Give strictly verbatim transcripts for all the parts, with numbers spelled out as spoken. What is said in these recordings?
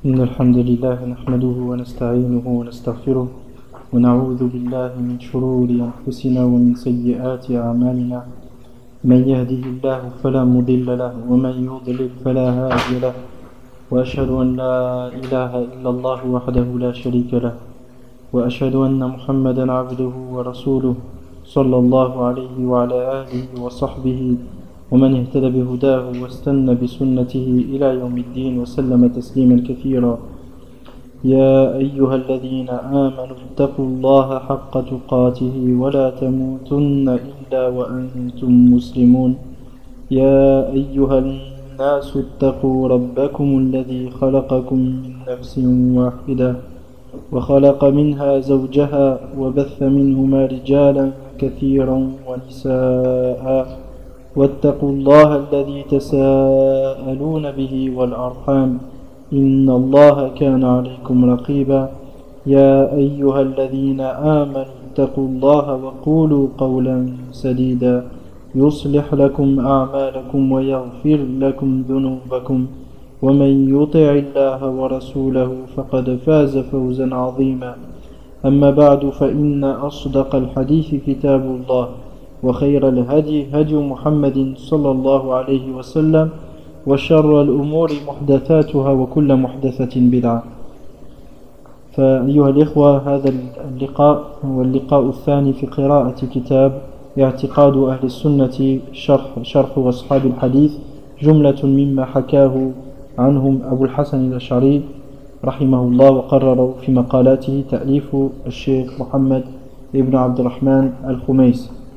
إن الحمد لله نحمده ونستعينه ونستغفره ونعوذ بالله من شرور أنفسنا ومن سيئات أعمالنا. من يهده الله فلا مضل له ومن يضلل فلا هادي له، وأشهد أن لا إله إلا الله وحده لا شريك له، وأشهد أن محمدا عبده ورسوله صلى الله عليه وعلى آله وصحبه ومن اهتدى بهداه واستنى بسنته إلى يوم الدين وسلم تسليما كثيرا. يا أيها الذين آمنوا اتقوا الله حق تقاته ولا تموتن إلا وأنتم مسلمون. يا أيها الناس اتقوا ربكم الذي خلقكم من نفس واحدة وخلق منها زوجها وبث منهما رجالا كثيرا ونساء، واتقوا الله الذي تساءلون به والأرحام إن الله كان عليكم رقيبا. يا أيها الذين آمنوا اتقوا الله وقولوا قولا سديدا يصلح لكم أعمالكم ويغفر لكم ذنوبكم، ومن يطع الله ورسوله فقد فاز فوزا عظيما. أما بعد، فإن أصدق الحديث كتاب الله، وخير الهدي هدي محمد صلى الله عليه وسلم، وشر الأمور محدثاتها وكل محدثة بدعة. فأيها الإخوة، هذا اللقاء هو اللقاء الثاني في قراءة كتاب اعتقاد أهل السنة شرح, شرح أصحاب الحديث، جملة مما حكاه عنهم أبو الحسن الأشعري رحمه الله وقرر في مقالاته تأليف الشيخ محمد ابن عبد الرحمن الخميس.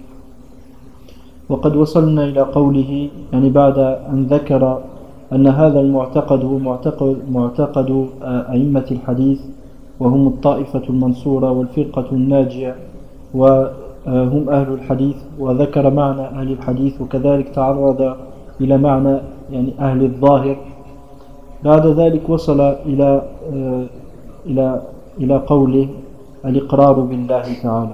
وقد وصلنا إلى قوله، يعني بعد أن ذكر أن هذا المعتقد هو معتقد, معتقد أئمة الحديث، وهم الطائفة المنصورة والفرقة الناجية، وهم أهل الحديث، وذكر معنى أهل الحديث، وكذلك تعرض إلى معنى يعني أهل الظاهر. بعد ذلك وصل إلى إلى إلى قوله الإقرار بالله تعالى،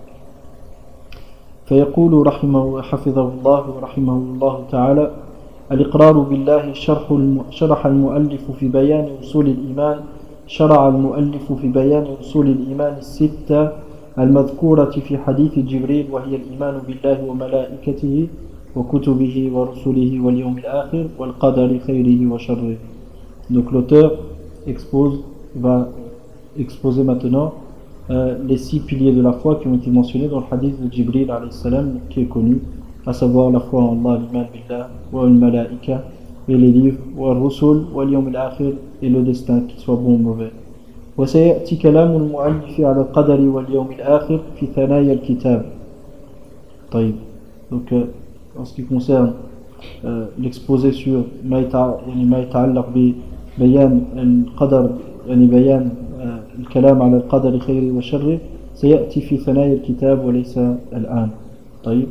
فيقول رحمه حفظه الله ورحمه الله تعالى: الإقرار بالله شرح شرح المؤلف في بيان أصول الإيمان شرع المؤلف في بيان أصول الإيمان الستة المذكورة في حديث جبريل، وهي الإيمان بالله وملائكته وكتبه ورسله واليوم الآخر والقدر خيره وشره. Donc l'auteur expose, va exposer maintenant euh, les six piliers de la foi qui ont été mentionnés dans le hadith de Jibril alayhi salam, qui est connu, à savoir la foi en Allah, l'iman billah, wa al-malaika, et les livres, wa al-rusul, wa al-yawm al-akhir, et le destin, qu'il soit bon ou mauvais. وسيأتي كلام المؤلف على القدر واليوم الآخر في ثنايا الكتاب. طيب. Donc euh, en ce qui concerne euh, l'exposé sur ما يتعلق ببيان القدر، يعني بيان الكلام على القدر خيره وشره، سيأتي في ثنايا الكتاب وليس الآن. طيب.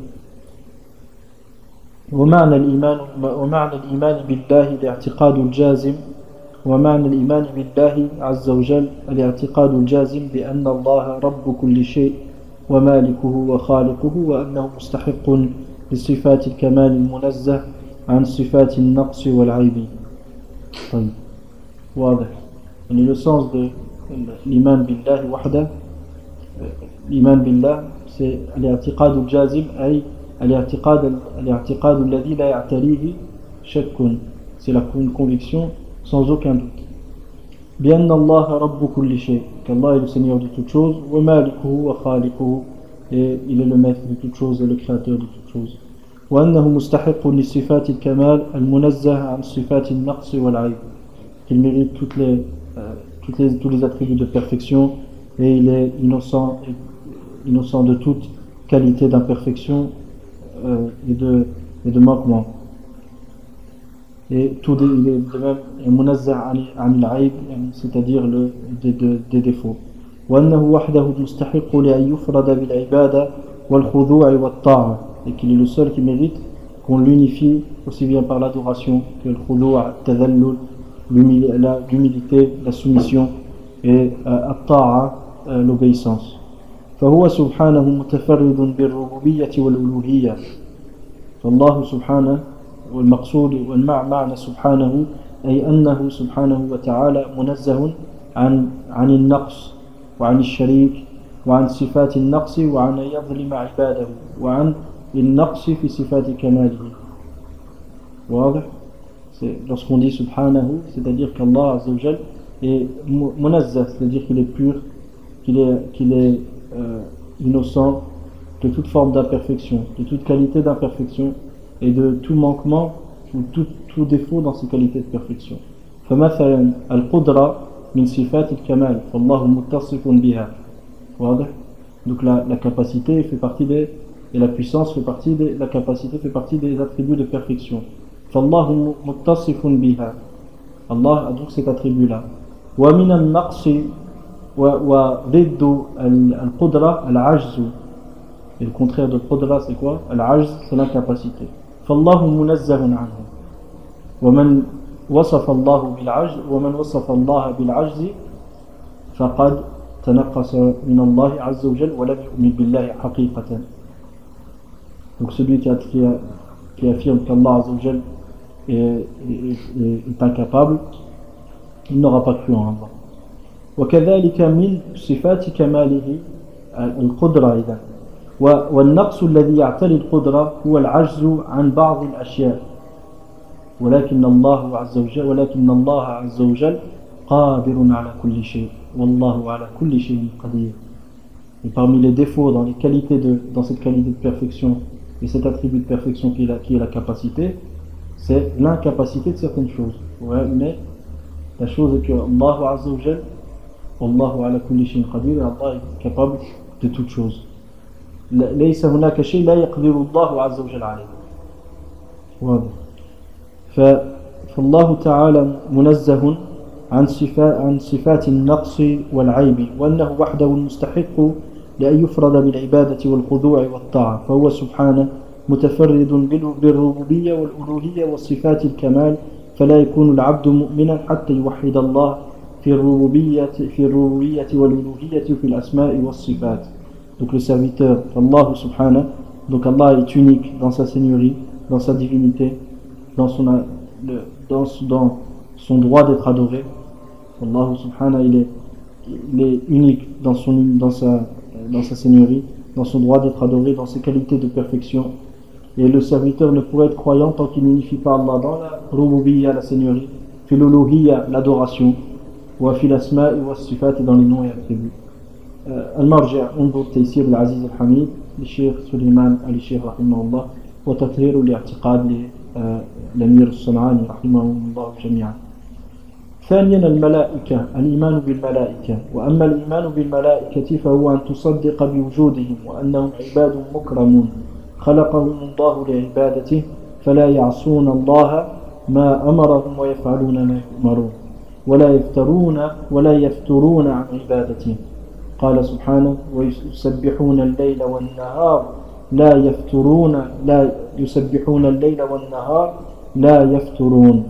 ومعنى الإيمان ومعنى الإيمان بالله الاعتقاد الجازم ومعنى الإيمان بالله عز وجل الاعتقاد الجازم بأن الله رب كل شيء ومالكه وخالقه، وأنه مستحق لصفات الكمال المنزه عن صفات النقص والعيب. طيب. واضح. يعني le sens de l'iman billah wahda, l'iman billah, c'est الاعتقاد الجازم، أي الاعتقاد الاعتقاد الذي لا يعتريه شك، c'est la conviction sans aucun doute. بأن الله رب كل شيء, qu'Allah est le Seigneur de toutes choses, ومالكه وخالقه, et il est le maître de toutes choses et le créateur de toutes choses. وأنه مستحق لصفات الكمال المنزه عن صفات النقص والعيب, qu'il mérite toutes les, euh, toutes les, tous les attributs de perfection, et il est innocent, innocent de toute qualité d'imperfection euh, et, de, et de manquement. Et tout il est de même munazzah an al-aib, c'est-à-dire le, des, des, des défauts. وأنه وحده المستحق لأن يفرد بالعبادة والخضوع والطاعة, et qu'il est le seul qui mérite qu'on l'unifie aussi bien par l'adoration que le khudu', al-tadhallul, l'humilité, la soumission, et al-ta'a, l'obéissance. فهو سبحانه متفرد بالربوبية والألوهية. فالله سبحانه والمقصود والمعنى سبحانه أي أنه سبحانه وتعالى منزه عن عن النقص وعن الشريك وعن صفات النقص وعن أن يظلم عباده وعن النقص في صفات كماله. واضح؟ Lorsqu'on dit subhanahu, c'est-à-dire qu'Allah Azza wa Jal est munazzah, c'est-à-dire qu'il est pur, qu'il est, qu'il est euh, innocent de toute forme d'imperfection, de toute qualité d'imperfection et de tout manquement ou tout, tout défaut dans ses qualités de perfection. فمثلا القدرة من صفات الكمال فالله متصف بها. واضح? Donc la, la capacité fait partie des, et la puissance fait partie des, la capacité fait partie des attributs de perfection. فالله متصف بها. Allah a donc cet attribut-là. ومن النقص وضد القدرة العجز. Et le contraire de qudra c'est quoi? Al-ajz, c'est l'incapacité. فالله منزه عنه. ومن وصف الله بالعجز ومن وصف الله بالعجز فقد تنقص من الله عز وجل ولم يؤمن بالله حقيقة. Donc celui qui, a, qui, a, qui affirme qu'Allah Azza wa Jal est, est, est, est incapable, il n'aura pas cru en Allah. وكذلك من صفات كماله القدرة إذا. والنقص الذي يعتري القدرة هو العجز عن بعض الأشياء ولكن الله عز وجل ولكن الله عز وجل قادر على كل شيء والله على كل شيء قدير. Et parmi les défauts dans les qualités de dans cette qualité de perfection et cet attribut de perfection qui est la, qui est la capacité, c'est l'incapacité de certaines choses. Ouais, mais la chose est que Allah Azza wa Jal, Wallahu ala kulli shay'in qadir, et Allah est capable de toutes choses. ليس هناك شيء لا يقدر الله عز وجل عليه. واضح. فالله تعالى منزه عن صفات عن صفات النقص والعيب وأنه وحده المستحق لأن يفرد بالعبادة والخضوع والطاعة فهو سبحانه متفرد بالربوبية والألوهية والصفات الكمال فلا يكون العبد مؤمنا حتى يوحد الله في الربوبية في الربوبية والألوهية في الأسماء والصفات. Donc le serviteur Allah subhanahu, donc Allah est unique dans sa seigneurie, dans sa divinité, dans son, dans, dans son droit d'être adoré. Allah subhanahu, il est, il est unique dans, son, dans, sa, dans sa seigneurie, dans son droit d'être adoré, dans ses qualités de perfection. Et le serviteur ne pourrait être croyant tant qu'il n'unifie pas Allah dans la rububiyya, la seigneurie, fil uluhiyya, l'adoration, wa fil asma'i wa sifat, et dans les noms et attributs. المرجع انظر تيسير العزيز الحميد للشيخ سليمان آل شيخ رحمه الله وتطهير الاعتقاد للأمير الصنعاني رحمه الله جميعا. ثانيا الملائكة، الإيمان بالملائكة. وأما الإيمان بالملائكة فهو أن تصدق بوجودهم وأنهم عباد مكرمون خلقهم الله لعبادته فلا يعصون الله ما أمرهم ويفعلون ما يؤمرون ولا يفترون ولا يفترون عن عبادته. قال سبحانه ويسبحون الليل والنهار لا يفترون لا يسبحون الليل والنهار لا يفترون.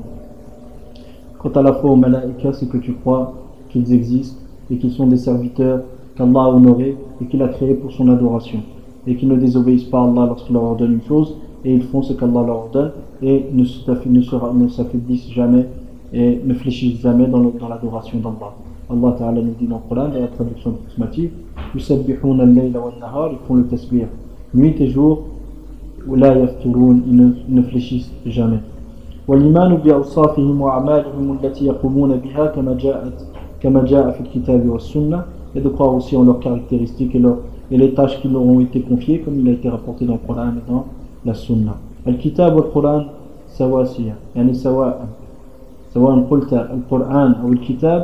Quant à la foi aux malaïkas, c'est que tu crois qu'ils existent et qu'ils sont des serviteurs qu'Allah a honorés et qu'il a créés pour son adoration et qu'ils ne désobéissent pas à Allah lorsqu'il leur ordonne une chose et ils font ce qu'Allah leur ordonne et ne, ne, ne s'affaiblissent jamais et ne fléchissent jamais dans, le, dans l'adoration d'Allah. Allah Ta'ala nous dit dans le Coran, dans la traduction approximative, yusabbihuna al-layla wan-nahar, ils font le tasbih nuit et jour, ou la yafturun, ils ne, ne fléchissent jamais. والإيمان بأوصافهم وأعمالهم التي يقومون بها كما جاءت كما جاء في الكتاب والسنة, et de croire aussi en leurs caractéristiques et, leur, et les tâches qui leur ont été confiées comme il a été rapporté dans le Coran et dans la Sunna. الكتاب والقرآن سواسية يعني سواء سواء قلت القرآن أو الكتاب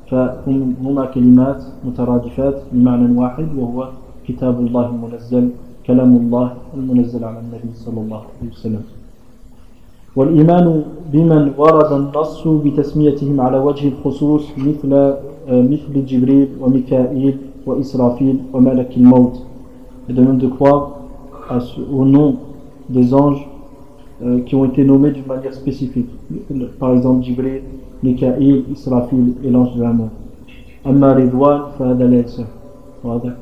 فهما كلمات مترادفات بمعنى واحد وهو كتاب الله المنزل كلام الله المنزل على النبي صلى الله عليه وسلم. والإيمان بمن ورد النص بتسميتهم على وجه الخصوص مثل مثل جبريل وميكائيل وإسرافيل وملك الموت. Et de même de croire au nom des anges euh, qui ont été nommés d'une manière spécifique. Par exemple Jibril, Mikaïl, Israfil et l'ange de la mort. Amma Ridwan, fahada la yasah. واضح.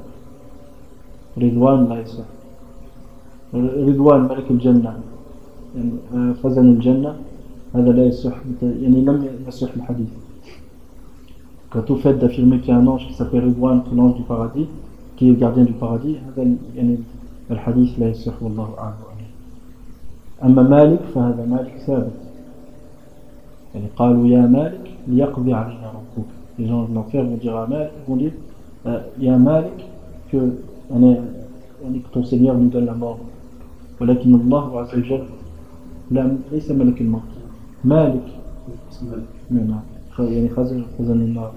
Ridwan la yasah. Ridwan, Malik al-Jannah. خزن الجنة هذا لا يصح يعني لم يصح الحديث. Quant au fait d'affirmer qu'il y a un ange qui s'appelle Ridwan, l'ange du paradis, qui est gardien du paradis, هذا يعني الحديث لا يصح والله أعلم. أما مالك فهذا مالك ثابت. يعني قالوا يا مالك ليقضي علينا ربك. Les gens de l'enfer vont dire à Malik, vont dire يا مالك que que ton Seigneur nous donne la mort. ولكن الله عز وجل لا ليس ملك الموت. مالك نعم يعني خزن خزن النار.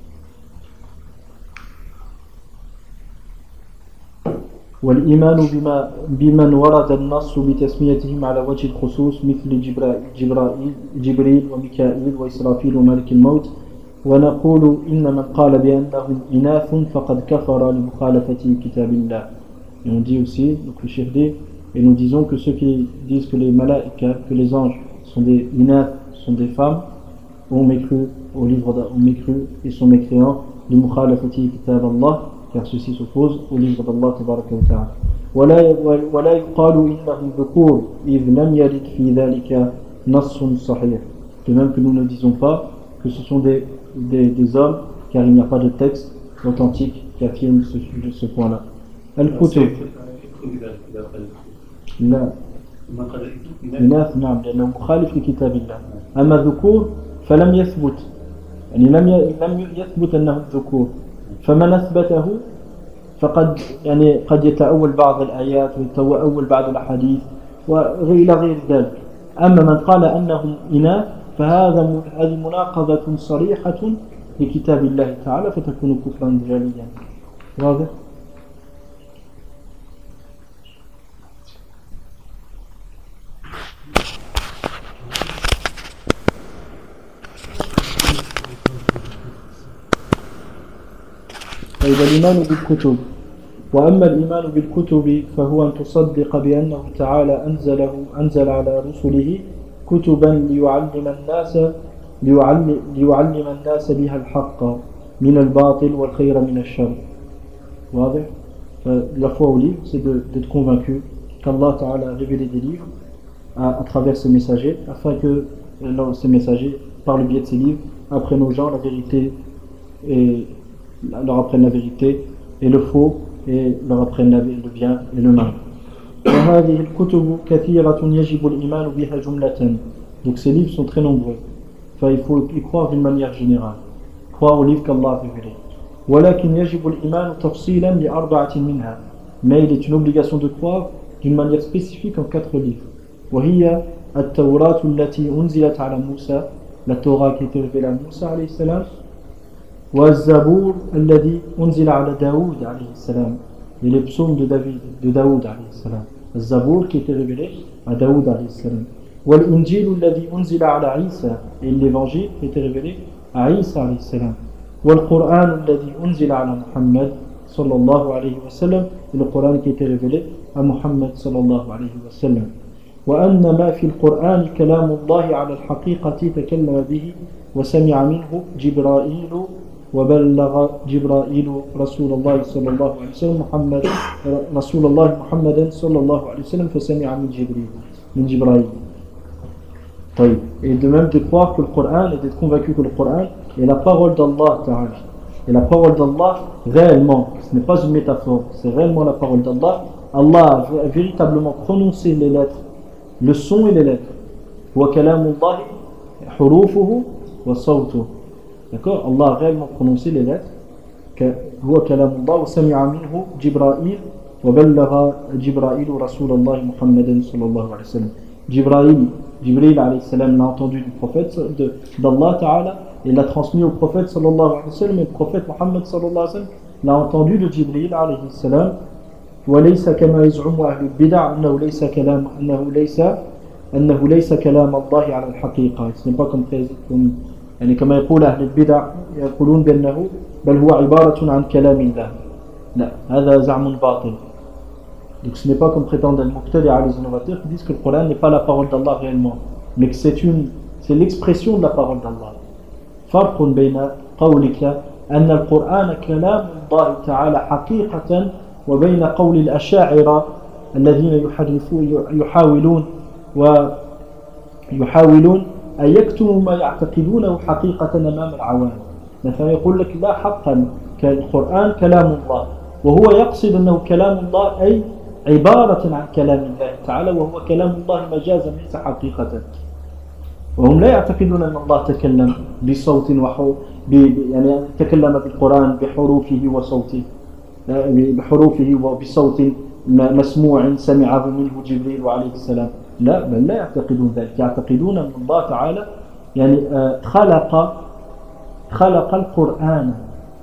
والإيمان بما بمن ورد النص بتسميتهم على وجه الخصوص مثل جبرائيل جبريل وميكائيل وإسرافيل وملك الموت. ونقول إن من قال بأنهم إناث فقد كفر لمخالفة كتاب الله. Et on dit aussi, donc le chef dit, et nous disons que ceux qui disent que les malaïkas, que les anges sont des inath, sont des femmes, ont mécru au livre ont mécru et sont mécréants du mukhalafati kitab Allah, car ceci s'oppose au livre d'Allah tabaraka wa ta'ala. ولا ولا يقال إنهم ذكور إذ لم يرد في ذلك نص صحيح. De même que nous ne disons pas que ce sont des, des, des hommes, car il n'y a pas de texte authentique qui affirme ce, ce point-là. الكتب لا إناث نعم لأنه مخالف لكتاب الله. أما ذكور فلم يثبت يعني لم لم يثبت أنهم ذكور. فمن أثبته فقد يعني قد يتأول بعض الآيات ويتأول بعض الأحاديث وإلى غير ذلك. أما من قال أنهم إناث فهذا هذه مناقضة صريحة لكتاب الله تعالى فتكون كفرا جليا. واضح؟ طيب الإيمان بالكتب. وأما الإيمان بالكتب فهو أن تصدق بأنه تعالى أنزله أنزل على رسله كتبا ليعلم الناس ليعلم, ليعلم الناس بها الحق من الباطل والخير من الشر. واضح؟ La foi au livre, c'est de, d'être convaincu qu'Allah Ta'ala a révélé des livres à, à travers ses messagers, afin que euh, ces messagers, par le biais de ces livres, apprennent aux gens la vérité et leur apprennent la vérité et le faux et leur apprennent le bien et le mal. وهذه الكتب كثيرة يجب الإيمان بها جملة. Donc ces livres sont très nombreux. Enfin, il faut y croire d'une manière générale. Croire aux livres qu'Allah a révélés. ولكن يجب الإيمان تفصيلا لأربعة منها. Mais il est une obligation de croire d'une manière spécifique en quatre livres. وهي التوراة التي أنزلت على موسى. La Torah qui était révélée à Moussa alayhi salam. والزبور الذي أنزل على داود عليه السلام. Et les psaumes de David, de Daoud alayhi salam. الزبور qui était révélé à Daoud alayhi salam. والإنجيل الذي أنزل على عيسى. Et l'évangile qui était révélé à Isa alayhi salam. والقرآن الذي أنزل على محمد صلى الله عليه وسلم. Et le Coran qui était révélé à Muhammad صلى الله عليه وسلم. وأن ما في القرآن كلام الله على الحقيقة تكلم به وسمع منه جبرائيل وبلغ جبرائيل رسول الله صلى الله عليه وسلم محمد رسول الله محمدا صلى الله عليه وسلم فسمع من جبريل من جبرائيل. طيب. Et de même de croire que le Coran et d'être convaincu que le Coran est la parole d'Allah Ta'ala. Et la parole d'Allah réellement, ce n'est pas une métaphore, c'est réellement la parole d'Allah. Allah a véritablement prononcé les lettres, le son et les lettres. Wa kalamullahi hurufuhu wa sawtuhu. D'accord? Allah a réellement prononcé les lettres. هو كلام الله وسمع منه جبرائيل وبلغ جبرائيل رسول الله محمد صلى الله عليه وسلم. Jibril, Jibril alayhi salam l'a entendu du prophète de, d'Allah Ta'ala et l'a transmis au prophète sallallahu alayhi wa sallam, et le prophète Muhammad sallallahu alayhi wa sallam l'a entendu de Jibril alayhi salam. وليس كما يزعم أهل البدع أنه ليس كلام أنه ليس أنه ليس كلام الله على الحقيقة. Ce n'est pas comme comme يعني كما يقول أهل البدع يقولون بأنه بل هو عبارة عن كلام الله. لا هذا زعم باطل. Donc ce n'est pas comme prétendent les Muqtadi'a, les innovateurs qui disent que le Coran n'est pas la parole d'Allah réellement, mais que c'est une c'est l'expression de la parole d'Allah. فرق بين قولك أن القرآن كلام الله تعالى حقيقة وبين قول الأشاعرة الذين يحرفون يحاولون ويحاولون أن يكتموا ما يعتقدونه حقيقة أمام العوام. مثلا يقول لك لا حقا القرآن كلام الله، وهو يقصد أنه كلام الله أي عبارة عن كلام الله تعالى، وهو كلام الله مجازا ليس حقيقة. وهم لا يعتقدون أن الله تكلم بصوت وحو يعني تكلم بالقرآن بحروفه وصوته بحروفه وبصوت مسموع سمعه منه جبريل عليه السلام. لا، بل لا يعتقدون ذلك، يعتقدون أن الله تعالى يعني خلق خلق القرآن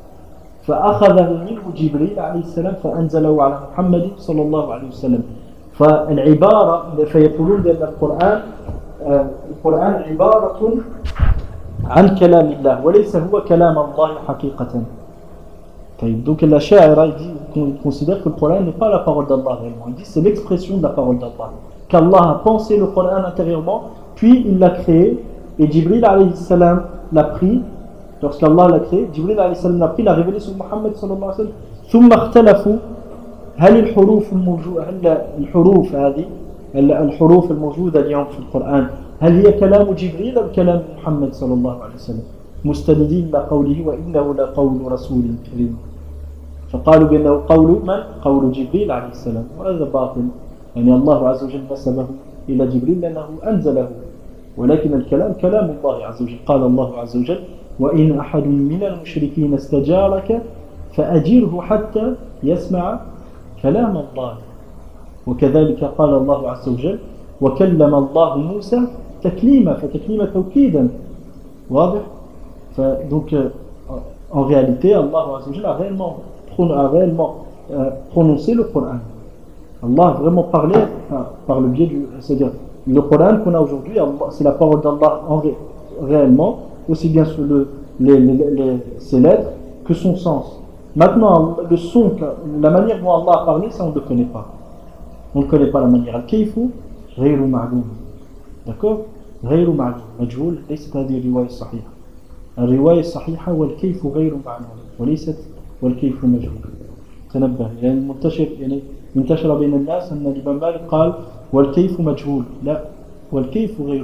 فأخذه منه جبريل عليه السلام فأنزله على محمد صلى الله عليه وسلم. فالعبارة فيقولون بأن القرآن القرآن عبارة عن كلام الله وليس هو كلام الله حقيقة. طيب, donc l'Ash'ari considère que le Coran n'est pas la parole d'Allah réellement. Il dit c'est l'expression de la parole d'Allah. Qu'Allah a pensé le Coran intérieurement, puis il l'a créé, et Jibril alayhi salam l'a pris. Lorsqu'Allah l'a créé, Jibril alayhi salam l'a pris, l'a révélé sur Muhammad sallallahu alayhi wa sallam. ثم اختلفوا هل الحروف الموجودة هل الحروف هذه الحروف الموجودة اليوم في القرآن هل هي كلام جبريل أو كلام محمد صلى الله عليه وسلم؟ مستندين إلى قوله وإنه لقول رسول كريم. فقالوا بأنه قول من؟ قول جبريل عليه السلام، وهذا باطل. يعني الله عز وجل نسبه إلى جبريل لأنه أنزله، ولكن الكلام كلام الله عز وجل. قال الله عز وجل وإن أحد من المشركين استجارك فأجره حتى يسمع كلام الله. وكذلك قال الله عز وجل وكلم الله موسى تكليما، فتكليما توكيدا واضح. Donc euh, en réalité Allah Azza wa Jalla a réellement, a réellement euh, prononcé le Coran. Allah a vraiment parlé enfin, par le biais du, c'est-à-dire le Coran qu'on a aujourd'hui, c'est la parole d'Allah en ré, réellement, aussi bien sur le, les, les, les, ses lettres que son sens. Maintenant le son, la manière dont Allah a parlé, ça on ne le connaît pas. On ne connaît pas la manière. Al-kayfu ghayru ma'lum. D'accord? Ghayru ma'lum. Majhul, ليست هذه الرواية الصحيحة. الرواية الصحيحة والكيف غير معلوم وليست والكيف مجهول. تنبه يعني المنتشر يعني منتشر بين الناس أن الإمام مالك قال والكيف مجهول. لا، والكيف غير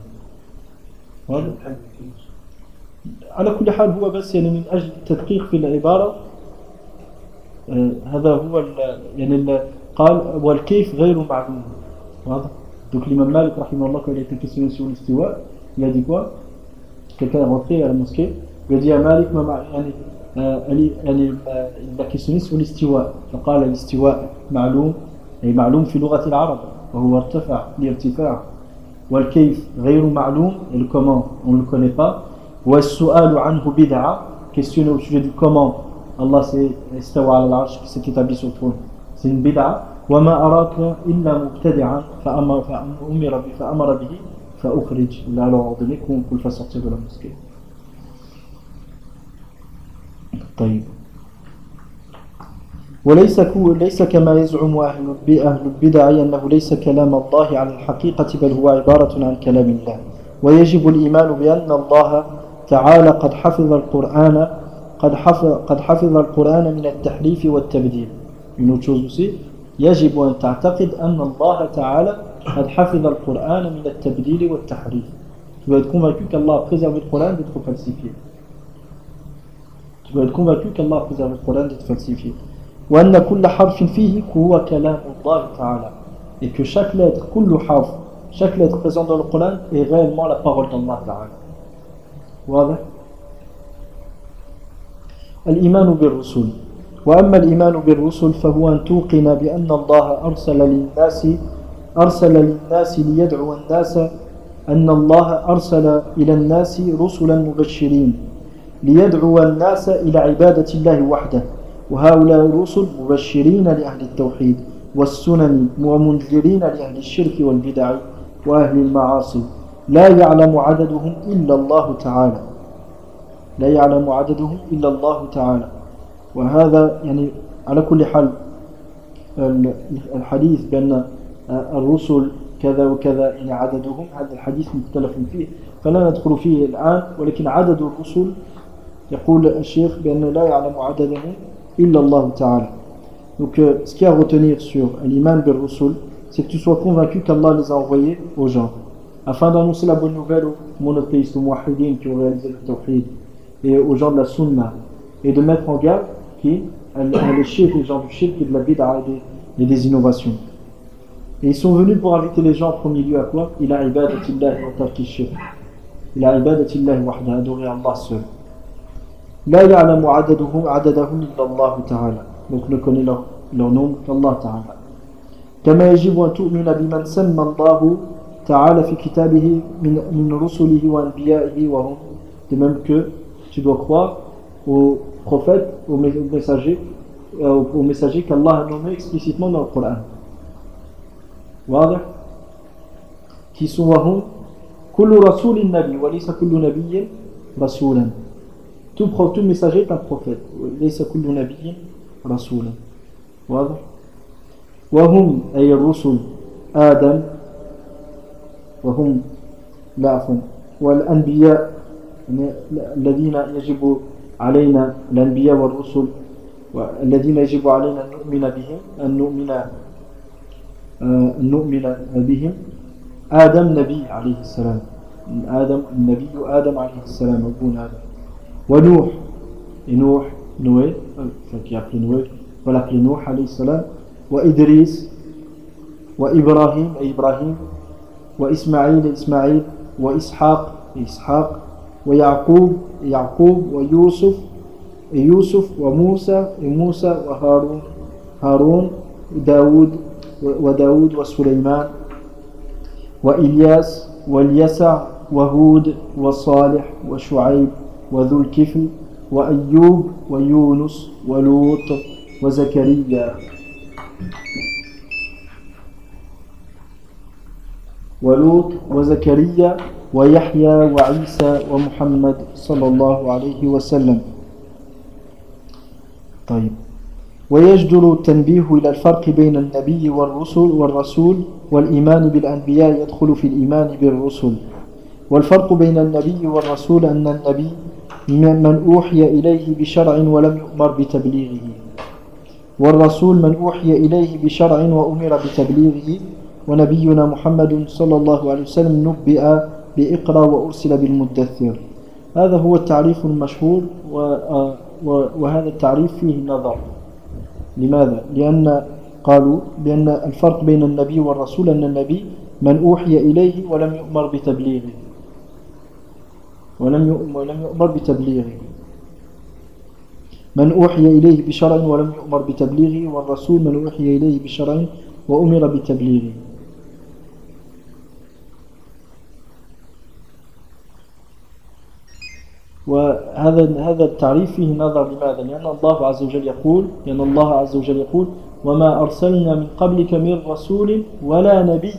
معلوم. على كل حال هو بس يعني من أجل التدقيق في العبارة آه هذا هو يعني قال والكيف غير معلوم. واضح. Donc l'imam Malik rahimahullah quand il a été questionné sur l'istiwa, il a dit quoi? Quelqu'un est rentré à la mosquée, il a dit à Malik il a questionné sur l'istiwa. فقال الاستواء معلوم أي معلوم في لغة العرب وهو ارتفع لارتفاع، والكيف غير معلوم et le comment on ne le connaît pas. والسؤال عنه بدعة, questionner au sujet du comment Allah s'est استوى على العرش, qui s'est établi sur le trône, c'est une bid'a. وما أراك إلا مبتدعا فأمر فأمر فأمر به فأخرج. Il a alors ordonné qu'on le fasse sortir de la mosquée. طيب. وليس ليس كما يزعم أهل البدع أنه ليس كلام الله على الحقيقة بل هو عبارة عن كلام الله. ويجب الإيمان بأن الله تعالى قد حفظ القرآن قد حفظ قد حفظ القرآن من التحريف والتبديل. Une autre chose aussi, يجب أن تعتقد أن الله تعالى قد حفظ القرآن من التبديل والتحريف. Tu dois être convaincu qu'Allah a préservé le Coran d'être falsifié. Tu dois être convaincu qu'Allah a préservé le Coran d'être falsifié. وأن كل حرف فيه هو كلام الله تعالى. Et que chaque lettre, كل حرف, chaque lettre présente dans le Coran est réellement la parole d'Allah تعالى. واضح؟ الإيمان بالرسل. وأما الإيمان بالرسل فهو أن توقن بأن الله أرسل للناس أرسل للناس ليدعو الناس أن الله أرسل إلى الناس رسلا مبشرين ليدعو الناس إلى عبادة الله وحده. وهؤلاء الرسل مبشرين لأهل التوحيد والسنن ومنذرين لأهل الشرك والبدع وأهل المعاصي لا يعلم عددهم إلا الله تعالى. لا يعلم عددهم إلا الله تعالى. وهذا يعني على كل حال الحديث بأن الرسل كذا وكذا يعني عددهم, هذا الحديث مختلف فيه فلا ندخل فيه الآن. ولكن عدد الرسل يقول الشيخ بأنه لا يعلم عددهم إلا الله تعالى. Donc euh, ce qu'il y a à retenir sur l'iman bil rusul, c'est que tu sois convaincu qu'Allah les a envoyés aux gens. afin d'annoncer la bonne nouvelle aux monothéistes, aux muwahhidines qui ont réalisé le tawhid, et aux gens de la sunna, et de mettre en garde qui les shirk, les gens du shirk et de la bid'a et des, et des innovations. Et ils sont venus pour inviter les gens en premier lieu à quoi? Ila ibadatillahi wa tarki shirk. Ila ibadatillahi wahda, adorer Allah seul. La ya'lamu adaduhum adadahum illa Allah ta'ala. Donc ne connaît leur, leur nombre qu'Allah ta'ala. كما يجب أن تؤمن بمن سمى الله تعالى في كتابه من من رسله وأنبيائه وهم. De même que tu dois croire aux prophètes, aux messagers, aux, aux messagers qu'Allah a nommés explicitement dans le Coran. واضح؟ qui sont وهم كل رسول نبي وليس كل نبي رسولا. Tout, tout messager est un prophète. ليس كل نبي رسولا. واضح؟ وهم أي الرسل آدم وهم لا عفوا والأنبياء الذين يجب علينا الأنبياء والرسل الذين يجب علينا أن نؤمن بهم أن نؤمن أن نؤمن بهم آدم نبي عليه السلام آدم النبي آدم عليه السلام أبونا آدم ونوح نوح نوح qui a appelé Noé voilà appelé Nuh عليه السلام وإدريس وإبراهيم إبراهيم وإسماعيل إسماعيل وإسحاق إسحاق ويعقوب يعقوب ويوسف يوسف وموسى موسى وهارون هارون وداود وداود وسليمان وإلياس واليسع وهود وصالح وشعيب وذو الكفل وأيوب ويونس ولوط وزكريا ولوط وزكريا ويحيى وعيسى ومحمد صلى الله عليه وسلم. طيب ويجدر التنبيه إلى الفرق بين النبي والرسل والرسول والإيمان بالأنبياء يدخل في الإيمان بالرسل. والفرق بين النبي والرسول أن النبي من أوحي إليه بشرع ولم يؤمر بتبليغه والرسول من أوحي إليه بشرع وأمر بتبليغه ونبينا محمد صلى الله عليه وسلم نبئ بإقرأ وأرسل بالمدثر. هذا هو التعريف المشهور وهذا التعريف فيه نظر. لماذا؟ لأن قالوا بأن الفرق بين النبي والرسول أن النبي من أوحي إليه ولم يؤمر بتبليغه ولم يؤمر بتبليغه من أوحي إليه بشرع ولم يؤمر بتبليغه والرسول من أوحي إليه بشرع وأمر بتبليغه. وهذا هذا التعريف فيه نظر. لماذا؟ لأن الله عز وجل يقول لأن الله عز وجل يقول وما أرسلنا من قبلك من رسول ولا نبي.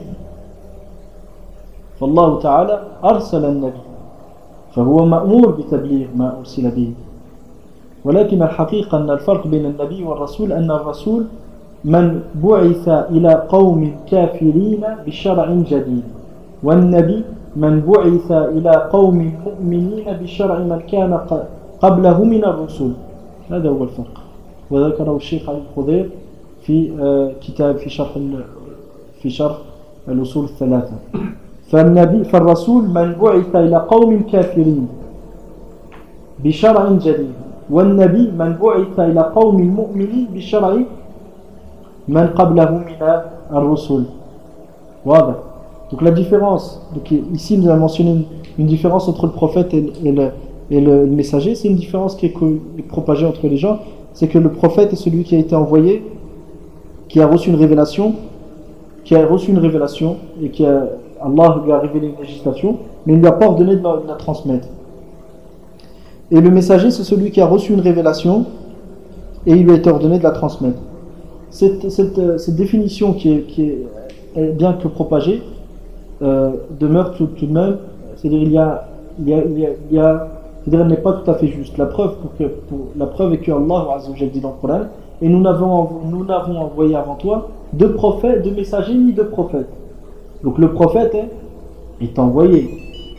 فالله تعالى أرسل النبي فهو مأمور بتبليغ ما أرسل به. ولكن الحقيقة أن الفرق بين النبي والرسول أن الرسول من بعث إلى قوم كافرين بشرع جديد والنبي من بعث إلى قوم مؤمنين بشرع من كان قبله من الرسل. هذا هو الفرق وذكره الشيخ علي الخضير في كتاب في شرح في شرح الأصول الثلاثة. فالنبي فالرسول من بعث إلى قوم كافرين بشرع جديد والنبي من بعث إلى قوم مؤمنين بشرع من قبله من الرسل. واضح. Donc la différence, donc ici nous avons mentionné une, une différence entre le prophète et, et, le, et le, le messager. C'est une différence qui est, qui est propagée entre les gens. C'est que le prophète est celui qui a été envoyé, qui a reçu une révélation, qui a reçu une révélation et qui a, Allah lui a révélé une législation, mais il ne lui a pas ordonné de la, de la transmettre. Et le messager, c'est celui qui a reçu une révélation et il lui a été ordonné de la transmettre. Cette, cette, cette définition qui est, qui est, est bien que propagée euh, demeure tout, tout de même, c'est-à-dire il y a, il y a, il y a, il y a c'est-à-dire elle n'est pas tout à fait juste. La preuve, pour que, pour, la preuve est que Allah Azza wa Jalla dit dans le Coran, et nous n'avons, nous n'avons envoyé avant toi de prophètes, de messagers ni de prophètes. Donc le prophète est, est envoyé.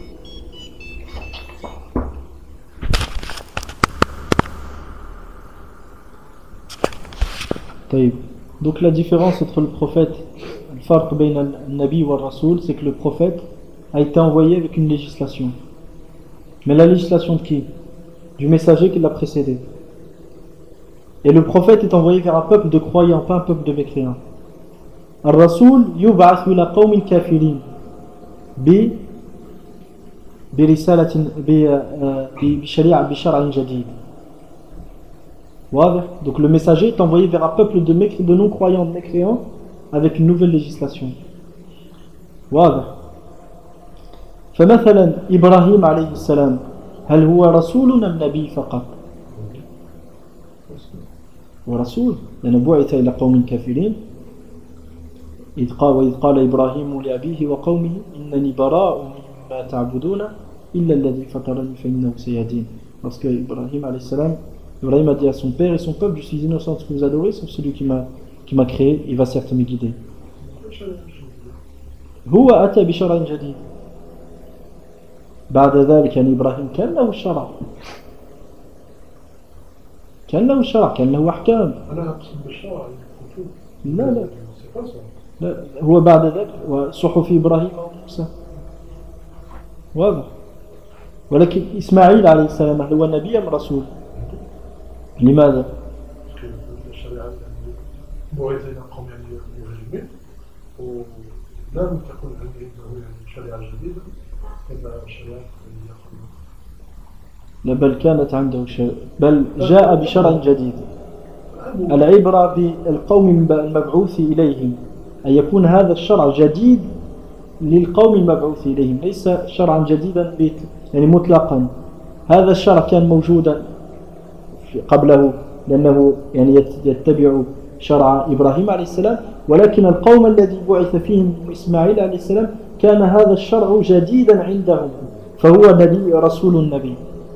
Donc la différence entre le prophète, le farq bayn al-nabi wa al-rasoul, c'est que le prophète a été envoyé avec une législation. Mais la législation de qui? Du messager qui l'a précédé. Et le prophète est envoyé vers un peuple de croyants, pas un peuple de mécréants. Al-Rasoul yub'athu ila qawmin kafirin bi برسالة بشريعة بشرع جديد. Donc le messager est envoyé vers un peuple de, mécré- de non-croyants, de mécréants, avec une nouvelle législation. واضح. فمثلا إبراهيم عليه السلام هل هو رسول أم نبي فقط؟ هو رسول لأنه بعث إلى قوم كافرين. إذ قال وإذ قال إبراهيم لأبيه وقومه إنني براء مما تعبدون إلا الذي فطرني فإنه سيهدين. Parce que Ibrahim alayhi salam, Ibrahim a dit à son père et son peuple, je suis innocent de ce que vous adorez, sauf celui qui m'a qui m'a créé, il va certes me guider. هو أتى بشرع جديد. بعد ذلك يعني إبراهيم كان له الشرع. كان له الشرع، كان له أحكام. أنا أقصد بالشرع. لا لا. لا هو بعد ذلك وصحف إبراهيم وموسى. واضح. ولكن إسماعيل عليه السلام هل هو نبي أم رسول؟ لماذا؟ الشريعة بعث إلى قوم مجرمين ولم تكن عنده شريعة جديدة إلا شريعة لا بل كانت عنده شريعة بل جاء بشرع جديد. العبرة بالقوم المبعوث إليهم أن يكون هذا الشرع جديد للقوم المبعوث إليهم ليس شرعا جديدا يعني مطلقا. هذا الشرع كان موجودا قبله لأنه يعني يتبع شرع إبراهيم عليه السلام، ولكن القوم الذي بعث فيهم إسماعيل عليه السلام كان هذا الشرع جديدا عندهم فهو نبي رسول النبي.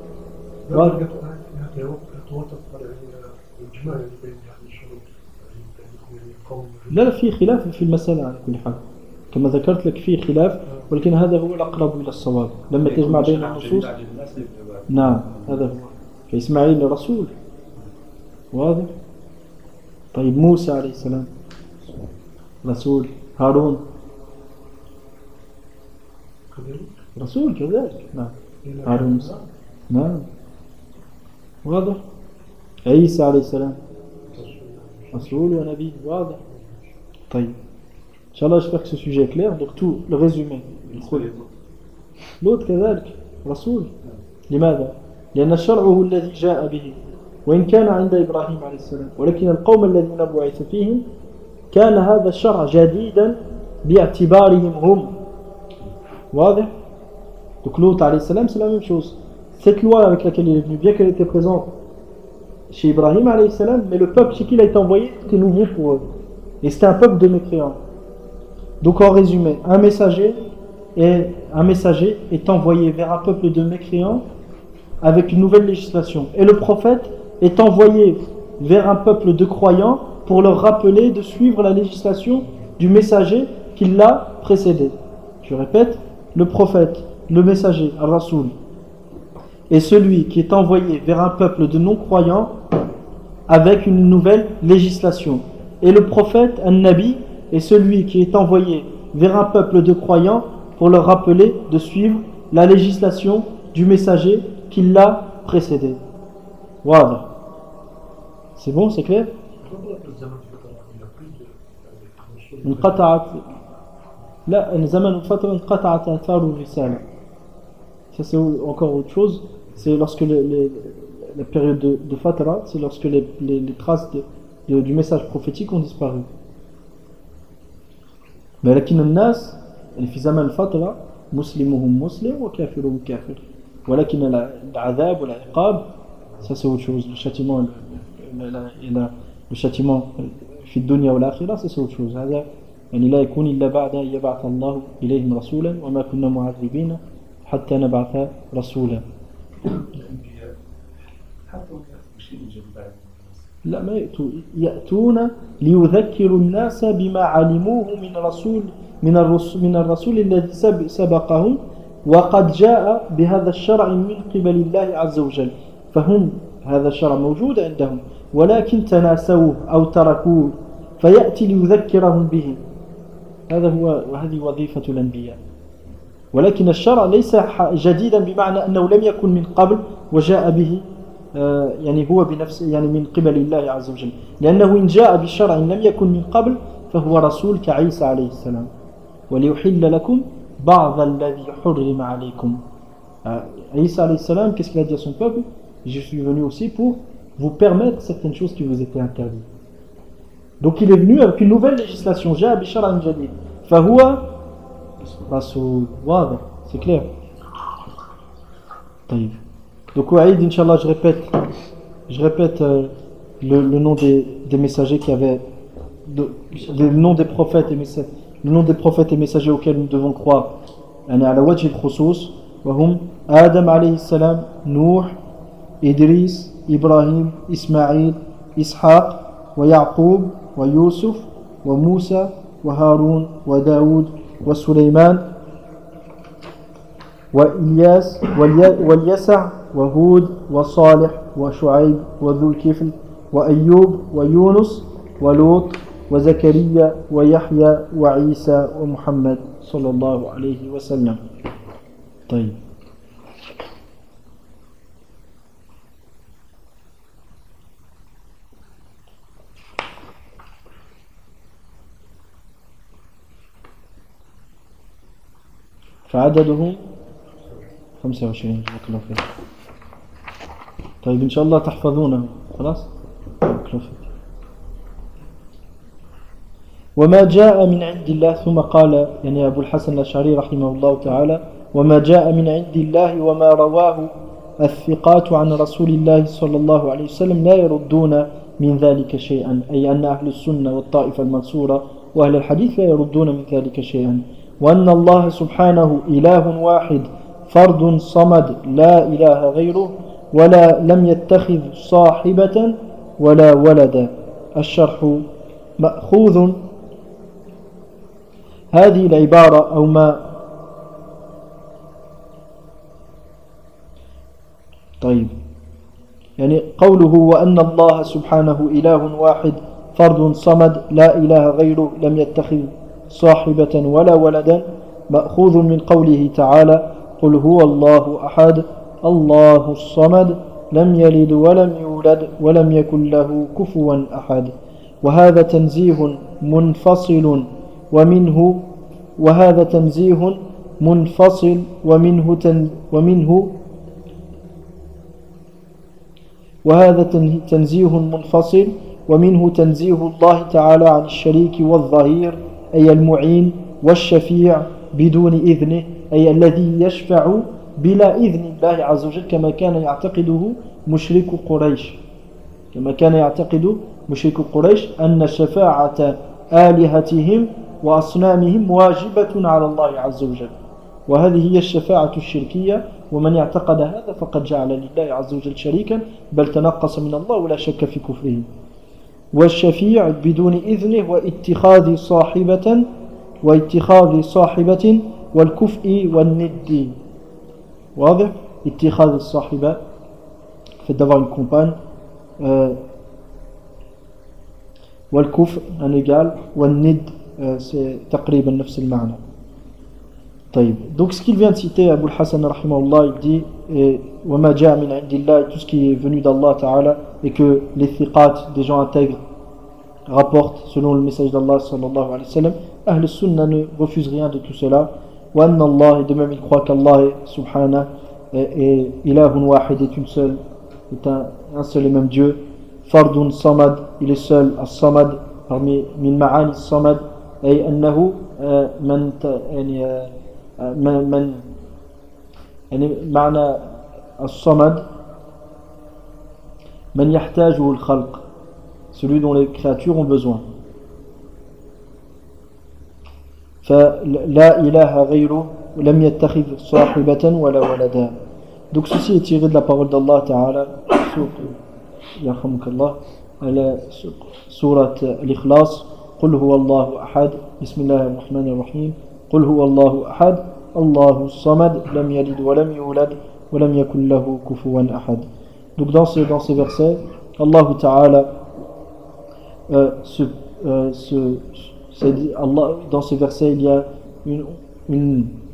لا في خلاف في المسألة على كل حال كما ذكرت لك في خلاف، ولكن هذا هو الأقرب إلى الصواب لما تجمع بين النصوص. نعم هذا هو. فإسماعيل رسول واضح. طيب موسى عليه السلام رسول، هارون رسول كذلك. نعم هارون نعم واضح. عيسى عليه السلام رسول ونبي واضح. طيب إن شاء الله j'espère que ce sujet est clair. Donc tout le résumé. l'autre كذلك رسول. لماذا؟ لأن الشرع هو الذي جاء به وإن كان عند إبراهيم عليه السلام، ولكن القوم الذين بعث فيهم كان هذا الشرع جديدا باعتبارهم هم. واضح. Donc l'autre عليه السلام c'est la même chose. Cette loi avec laquelle il est venu, bien qu'elle était présente chez Ibrahim alayhi salam, mais le peuple chez qui il a été envoyé était nouveau pour eux. Et c'était un peuple de mécréants. Donc en résumé, un messager, est, un messager est envoyé vers un peuple de mécréants avec une nouvelle législation. Et le prophète est envoyé vers un peuple de croyants pour leur rappeler de suivre la législation du messager qui l'a précédé. Je répète, le prophète, le messager, Al-Rasoul, est celui qui est envoyé vers un peuple de non-croyants avec une nouvelle législation. Et le prophète, An-Nabi, est celui qui est envoyé vers un peuple de croyants pour leur rappeler de suivre la législation du messager qui l'a précédé. Voilà. C'est bon, c'est clair? انقطعت لا زمن الفترة انقطعت آثار الرسالة. Ça c'est encore autre chose. C'est lorsque le, le, la période de, de Fatra, c'est lorsque les, les, les traces de, de, du message prophétique ont disparu. Mais لكن الناس اللي في زمن الفترة مسلمهم مسلم وكافرهم كافر. ولكن العذاب والعقاب ça c'est autre chose. Le châtiment le, le, le, le châtiment في الدنيا والآخرة ça c'est autre chose. هذا يعني لا يكون إلا بعد أن يبعث الله إليهم رسولا وما كنا معذبين حتى نبعث رسولا. لا ما يأتوا يأتون ليذكروا الناس بما علموه من رسول من الرسول من الرسول الذي سبقهم وقد جاء بهذا الشرع من قبل الله عز وجل. فهم هذا الشرع موجود عندهم ولكن تناسوه أو تركوه فيأتي ليذكرهم به. هذا هو وهذه وظيفة الأنبياء. ولكن الشرع ليس جديدا بمعنى أنه لم يكن من قبل وجاء به يعني هو بنفسه يعني من قبل الله عز وجل لأنه إن جاء بشرع لم يكن من قبل فهو رسول كعيسى عليه السلام وليحل لكم بعض الذي حرم عليكم. Isa alayhi salam, qu'est-ce qu'il a dit à son peuple? Je suis venu aussi pour vous permettre certaines choses qui vous étaient interdites. Donc il est venu avec une nouvelle législation. Jaa bi shar'in jadid. Fahuwa rasoul. Wadah, c'est clair. Taïb. Donc Ouaïd, Inch'Allah, je répète, je répète euh, le, le nom des, des messagers qui avaient, de, le nom des prophètes et messagers, le nom des prophètes et messagers auxquels nous devons croire. Yani ala wajh al-khusus. وهم آدم عليه السلام نوح إدريس إبراهيم إسماعيل إسحاق ويعقوب ويوسف وموسى وهارون وداود وسليمان وإلياس واليسع وهود وصالح وشعيب وذو الكفل وأيوب ويونس ولوط وزكريا ويحيى وعيسى ومحمد صلى الله عليه وسلم. طيب. فعددهم خمسة وعشرين. جزاك الله خير. طيب إن شاء الله تحفظونه خلاص. وما جاء من عند الله ثم قال يعني أبو الحسن الأشعري رحمه الله تعالى وما جاء من عند الله وما رواه الثقات عن رسول الله صلى الله عليه وسلم لا يردون من ذلك شيئا أي أن أهل السنة والطائفة المنصورة وأهل الحديث لا يردون من ذلك شيئا وأن الله سبحانه إله واحد فرد صمد لا إله غيره ولا لم يتخذ صاحبة ولا ولدا. الشرح مأخوذ هذه العبارة أو ما طيب يعني قوله وأن الله سبحانه إله واحد فرد صمد لا إله غيره لم يتخذ صاحبة ولا ولدا مأخوذ من قوله تعالى قل هو الله أحد الله الصمد لم يلد ولم يولد ولم يكن له كفوا أحد. وهذا تنزيه منفصل ومنه وهذا تنزيه منفصل ومنه تن ومنه وهذا تنزيه منفصل ومنه تنزيه الله تعالى عن الشريك والظهير أي المعين والشفيع بدون إذنه أي الذي يشفع بلا إذن الله عز وجل كما كان يعتقده مشرك قريش كما كان يعتقد مشرك قريش أن شفاعة آلهتهم وأصنامهم واجبة على الله عز وجل وهذه هي الشفاعة الشركية ومن اعتقد هذا فقد جعل لله عز وجل شريكا بل تنقص من الله ولا شك في كفره. والشفيع بدون إذنه واتخاذ صاحبة واتخاذ صاحبة والكفء والند. واضح؟ اتخاذ الصاحبة fait d'avoir une compagne euh, والكفء un égal والند euh, c'est تقريبا نفس المعنى. طيب. Donc ce qu'il vient de citer Abu al-Hasan rahimahullah, il dit وما جاء من عند الله, tout ce qui est venu d'Allah Ta'ala et que les thiqat, des gens intègres, rapportent selon le message d'Allah sallallahu alayhi wa sallam. Ahl al-Sunnah ne refuse rien de tout cela. Wa anna Allah, et de même il croit qu'Allah subhanahu et ilahun wahid est une seule, est un, un seul et même Dieu. Fardun samad, il est seul, as-samad, parmi min ma'ani as-samad, et annahu man yani من من يعني معنى الصمد من يحتاجه الخلق, celui dont les créatures ont besoin. فلا إله غيره لم يتخذ صاحبة ولا ولدا. Donc ceci est tiré de la parole d'Allah Ta'ala يرحمك الله على سورة الإخلاص قل هو الله أحد بسم الله الرحمن الرحيم قل هو الله أحد الله الصمد لم يلد ولم يولد ولم يكن له كفوا أحد. Donc dans ces, dans ces versets, Allah Ta'ala euh, ce, euh, ce, Allah, dans ces versets il y a une, une